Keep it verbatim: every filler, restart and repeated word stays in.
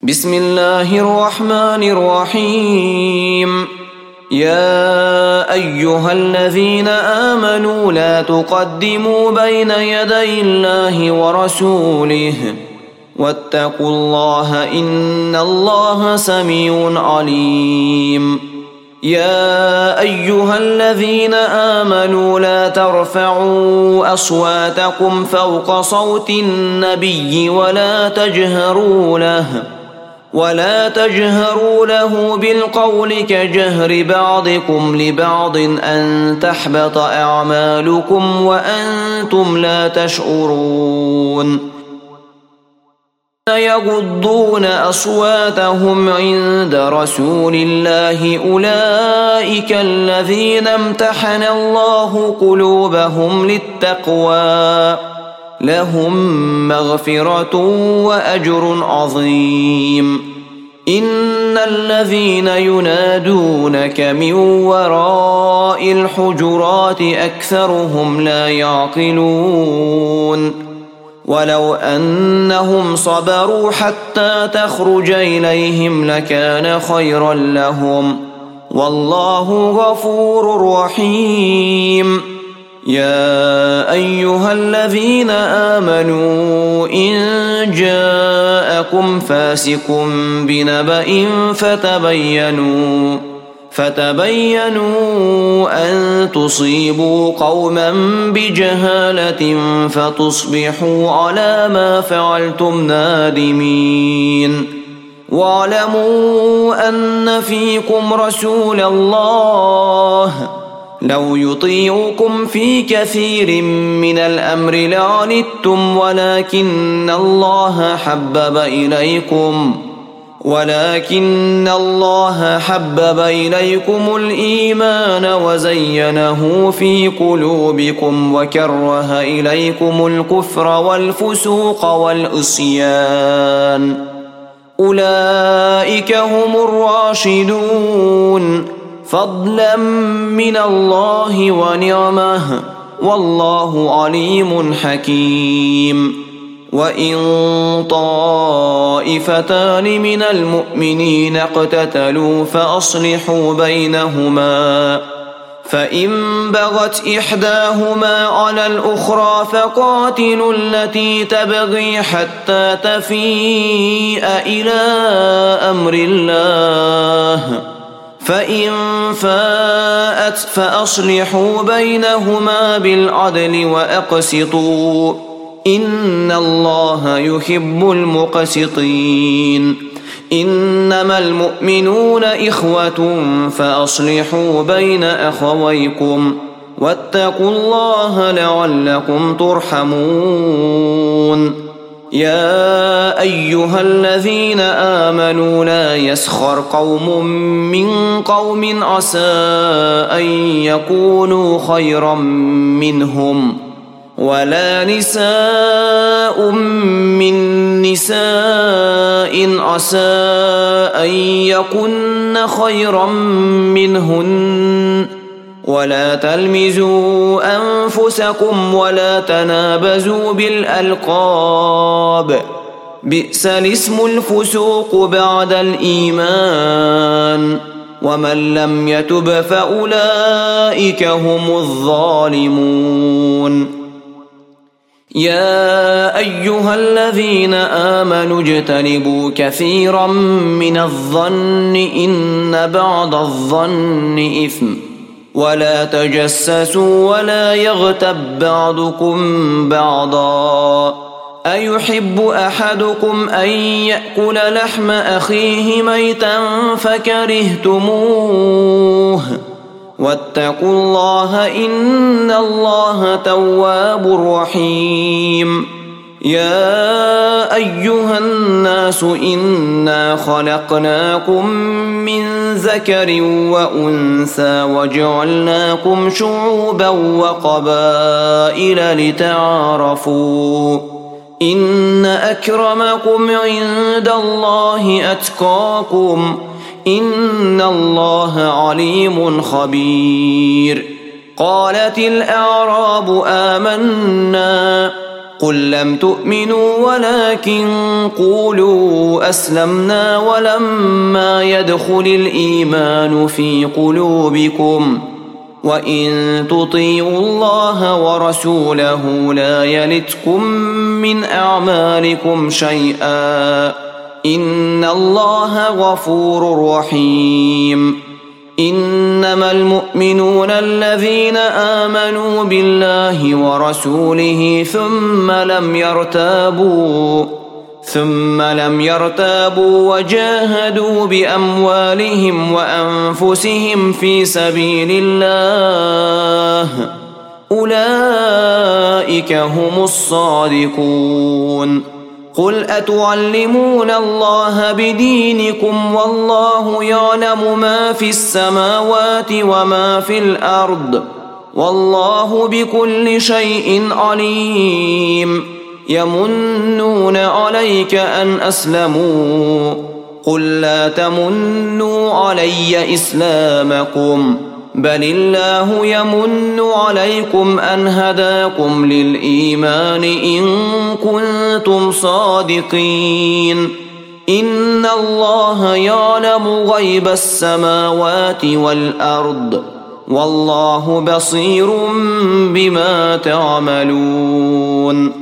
بسم الله الرحمن الرحيم. يا أيها الذين آمنوا لا تقدموا بين يدي الله ورسوله واتقوا الله إن الله سميع عليم. يا أيها الذين آمنوا لا ترفعوا أصواتكم فوق صوت النبي ولا تجهروا له ولا تجهروا له بالقول كجهر بعضكم لبعض أن تحبط أعمالكم وأنتم لا تشعرون. يغضون أصواتهم عند رسول الله أولئك الذين امتحن الله قلوبهم للتقوى لهم مغفرة وأجر عظيم. إن الذين ينادونك من وراء الحجرات أكثرهم لا يعقلون. ولو أنهم صبروا حتى تخرج إليهم لكان خيرا لهم والله غفور رحيم. يا أيها الذين آمنوا إن جاءكم فاسق بنبأ فتبينوا فتبينوا أن تصيبوا قوما بجهالة فتصبحوا على ما فعلتم نادمين. واعلموا أن فيكم رسول الله لو يطيعكم في كثير من الأمر لعنتم ولكن الله حبب إليكم ولكن الله حبب إليكم الإيمان وزينه في قلوبكم وكره إليكم الكفر والفسوق والعصيان أولئك هم الراشدون فضلا من الله ونعمه والله عليم حكيم. وإن طائفتان من المؤمنين اقتتلوا فأصلحوا بينهما فإن بغت إحداهما على الأخرى فقاتلوا التي تبغي حتى تفيء إلى أمر الله فإن فاءت فأصلحوا بينهما بالعدل وأقسطوا إن الله يحب المقسطين. إنما المؤمنون إخوة فأصلحوا بين أخويكم واتقوا الله لعلكم ترحمون. يا أيها الذين آمنوا لا يسخر قوم من قوم عسى أن يكونوا خيرا منهم ولا نساء من نساء عسى أن يكن خيرا منهن ولا تلمزوا أنفسكم ولا تنابزوا بالألقاب بئس الاسم الفسوق بعد الإيمان ومن لم يتب فأولئك هم الظالمون. يا أيها الذين آمنوا اجتنبوا كثيرا من الظن إن بعض الظن إثم ولا تجسسوا ولا يغتب بعضكم بعضا أيحب أحدكم أن يأكل لحم أخيه ميتا فكرهتموه واتقوا الله إن الله تواب رحيم. يا أيها الناس إنا خلقناكم من ذكر وأنثى وجعلناكم شعوبا وقبائل لتعارفوا إن أكرمكم عند الله أتقاكم إن الله عليم خبير. قالت الأعراب آمنا قل لم تؤمنوا ولكن قولوا أسلمنا ولما يدخل الإيمان في قلوبكم وإن تطيعوا الله ورسوله لا يلتكم من أعمالكم شيئا إن الله غفور رحيم. إنما المؤمنون الذين آمنوا بالله ورسوله ثم لم يرتابوا ثم لم يرتابوا وجاهدوا بأموالهم وأنفسهم في سبيل الله أولئك هم الصادقون. قل أتعلمون الله بدينكم والله يعلم ما في السماوات وما في الأرض والله بكل شيء عليم. يمنون عليك أن أسلموا قل لا تمنوا علي إسلامكم بل الله يمن عليكم أن هداكم للإيمان إن كنتم صادقين. إن الله يعلم غيب السماوات والأرض والله بصير بما تعملون.